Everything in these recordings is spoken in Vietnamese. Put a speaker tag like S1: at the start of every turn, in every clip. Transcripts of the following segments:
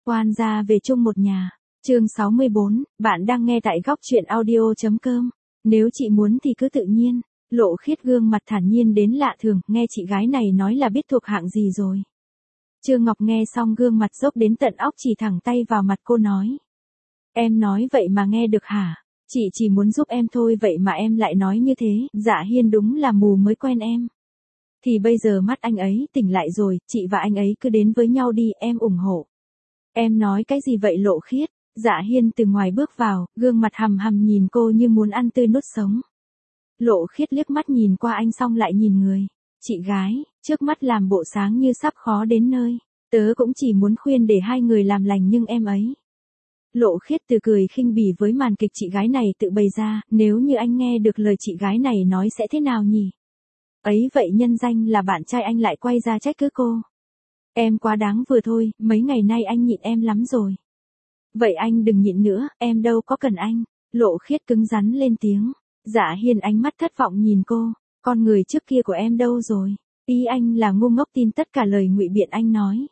S1: quan ra về chung một nhà. Chương 64, bạn đang nghe tại góc truyện audio.com. Nếu chị muốn thì cứ tự nhiên. Lộ Khiết gương mặt thản nhiên đến lạ thường, nghe chị gái này nói là biết thuộc hạng gì rồi. Trương Ngọc nghe xong gương mặt dốc đến tận óc, chỉ thẳng tay vào mặt cô nói. Em nói vậy mà nghe được hả? Chị chỉ muốn giúp em thôi, vậy mà em lại nói như thế. Dạ Hiên đúng là mù mới quen em. Thì bây giờ mắt anh ấy tỉnh lại rồi, chị và anh ấy cứ đến với nhau đi, em ủng hộ. Em nói cái gì vậy Lộ Khiết? Dạ Hiên từ ngoài bước vào, gương mặt hằm hằm nhìn cô như muốn ăn tươi nuốt sống. Lộ Khiết liếc mắt nhìn qua anh xong lại nhìn người. Chị gái, trước mắt làm bộ sáng như sắp khó đến nơi. Tớ cũng chỉ muốn khuyên để hai người làm lành nhưng em ấy. Lộ Khiết từ cười khinh bỉ với màn kịch chị gái này tự bày ra, nếu như anh nghe được lời chị gái này nói sẽ thế nào nhỉ? Ấy vậy nhân danh là bạn trai anh lại quay ra trách cứ cô. Em quá đáng vừa thôi, mấy ngày nay anh nhịn em lắm rồi. Vậy anh đừng nhịn nữa, em đâu có cần anh. Lộ Khiết cứng rắn lên tiếng. Dạ Hiên ánh mắt thất vọng nhìn cô. Con người trước kia của em đâu rồi? Ý anh là ngu ngốc tin tất cả lời ngụy biện anh nói.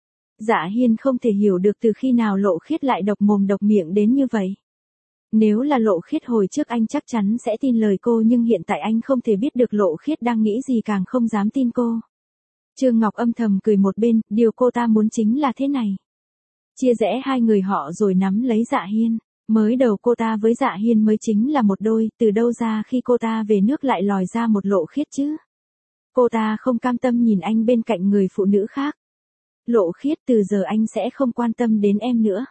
S1: Dạ Hiên không thể hiểu được từ khi nào Lộ Khiết lại độc mồm độc miệng đến như vậy. Nếu là Lộ Khiết hồi trước anh chắc chắn sẽ tin lời cô, nhưng hiện tại anh không thể biết được Lộ Khiết đang nghĩ gì, càng không dám tin cô. Trương Ngọc âm thầm cười một bên, điều cô ta muốn chính là thế này. Chia rẽ hai người họ rồi nắm lấy Dạ Hiên. Mới đầu cô ta với Dạ Hiên mới chính là một đôi, từ đâu ra khi cô ta về nước lại lòi ra một Lộ Khiết chứ? Cô ta không cam tâm nhìn anh bên cạnh người phụ nữ khác. Lộ Khiết, từ giờ anh sẽ không quan tâm đến em nữa.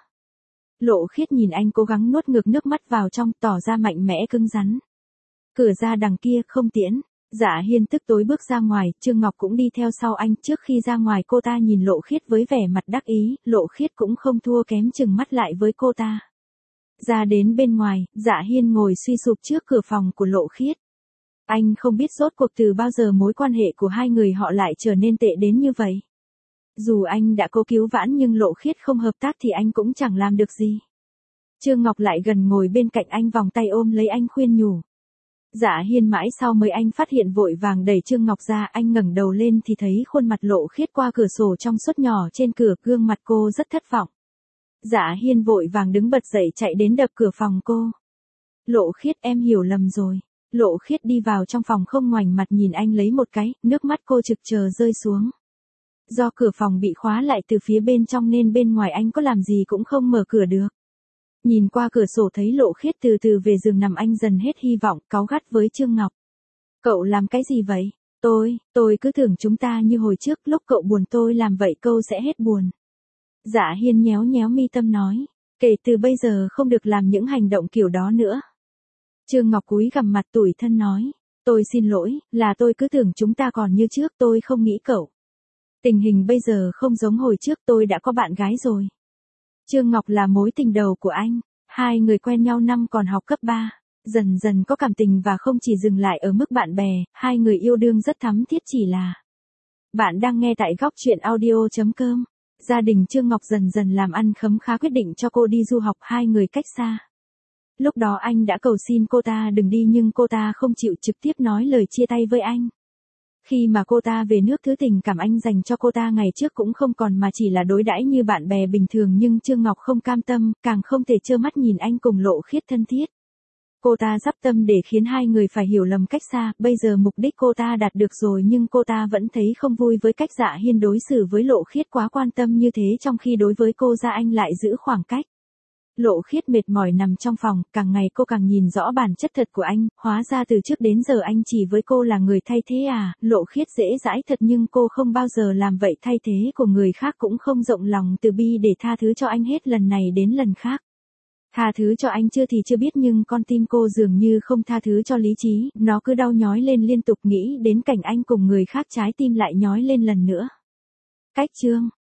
S1: Lộ Khiết nhìn anh cố gắng nuốt ngược nước mắt vào trong, tỏ ra mạnh mẽ cứng rắn. Cửa ra đằng kia không tiễn. Dạ Hiên tức tối bước ra ngoài, Trương Ngọc cũng đi theo sau anh. Trước khi ra ngoài cô ta nhìn Lộ Khiết với vẻ mặt đắc ý, Lộ Khiết cũng không thua kém, chừng mắt lại với cô ta. Ra đến bên ngoài, Dạ Hiên ngồi suy sụp trước cửa phòng của Lộ Khiết. Anh không biết rốt cuộc từ bao giờ mối quan hệ của hai người họ lại trở nên tệ đến như vậy. Dù anh đã cố cứu vãn nhưng Lộ Khiết không hợp tác thì anh cũng chẳng làm được gì. Trương Ngọc lại gần ngồi bên cạnh anh, vòng tay ôm lấy anh khuyên nhủ. Dạ Hiên mãi sau mới anh phát hiện, vội vàng đẩy Trương Ngọc ra. Anh ngẩng đầu lên thì thấy khuôn mặt Lộ Khiết qua cửa sổ trong suốt nhỏ trên cửa, gương mặt cô rất thất vọng. Dạ Hiên vội vàng đứng bật dậy chạy đến đập cửa phòng cô. Lộ Khiết, em hiểu lầm rồi. Lộ Khiết đi vào trong phòng không ngoảnh mặt nhìn anh lấy một cái, nước mắt cô trực chờ rơi xuống. Do cửa phòng bị khóa lại từ phía bên trong nên bên ngoài anh có làm gì cũng không mở cửa được. Nhìn qua cửa sổ thấy Lộ Khiết từ từ về giường nằm, anh dần hết hy vọng, cáu gắt với Trương Ngọc. Cậu làm cái gì vậy? Tôi cứ tưởng chúng ta như hồi trước, lúc cậu buồn tôi làm vậy câu sẽ hết buồn. Dạ Hiên nhéo nhéo mi tâm nói. Kể từ bây giờ không được làm những hành động kiểu đó nữa. Trương Ngọc cúi gằm mặt tủi thân nói. Tôi xin lỗi, là tôi cứ tưởng chúng ta còn như trước, tôi không nghĩ cậu. Tình hình bây giờ không giống hồi trước, tôi đã có bạn gái rồi. Trương Ngọc là mối tình đầu của anh. Hai người quen nhau năm còn học cấp 3. Dần dần có cảm tình và không chỉ dừng lại ở mức bạn bè, hai người yêu đương rất thắm thiết chỉ là. Bạn đang nghe tại góc truyện audio.com. Gia đình Trương Ngọc dần dần làm ăn khấm khá, quyết định cho cô đi du học, hai người cách xa. Lúc đó anh đã cầu xin cô ta đừng đi nhưng cô ta không chịu, trực tiếp nói lời chia tay với anh. Khi mà cô ta về nước, thứ tình cảm anh dành cho cô ta ngày trước cũng không còn mà chỉ là đối đãi như bạn bè bình thường, nhưng Trương Ngọc không cam tâm, càng không thể trơ mắt nhìn anh cùng Lộ Khiết thân thiết. Cô ta dắp tâm để khiến hai người phải hiểu lầm cách xa, bây giờ mục đích cô ta đạt được rồi nhưng cô ta vẫn thấy không vui với cách Dạ Hiên đối xử với Lộ Khiết, quá quan tâm như thế trong khi đối với cô ra anh lại giữ khoảng cách. Lộ Khiết mệt mỏi nằm trong phòng, càng ngày cô càng nhìn rõ bản chất thật của anh, hóa ra từ trước đến giờ anh chỉ với cô là người thay thế à. Lộ Khiết dễ dãi thật nhưng cô không bao giờ làm vậy, thay thế của người khác cũng không rộng lòng từ bi để tha thứ cho anh hết lần này đến lần khác. Tha thứ cho anh chưa thì chưa biết nhưng con tim cô dường như không tha thứ cho lý trí, nó cứ đau nhói lên liên tục, nghĩ đến cảnh anh cùng người khác trái tim lại nhói lên lần nữa. Cách chương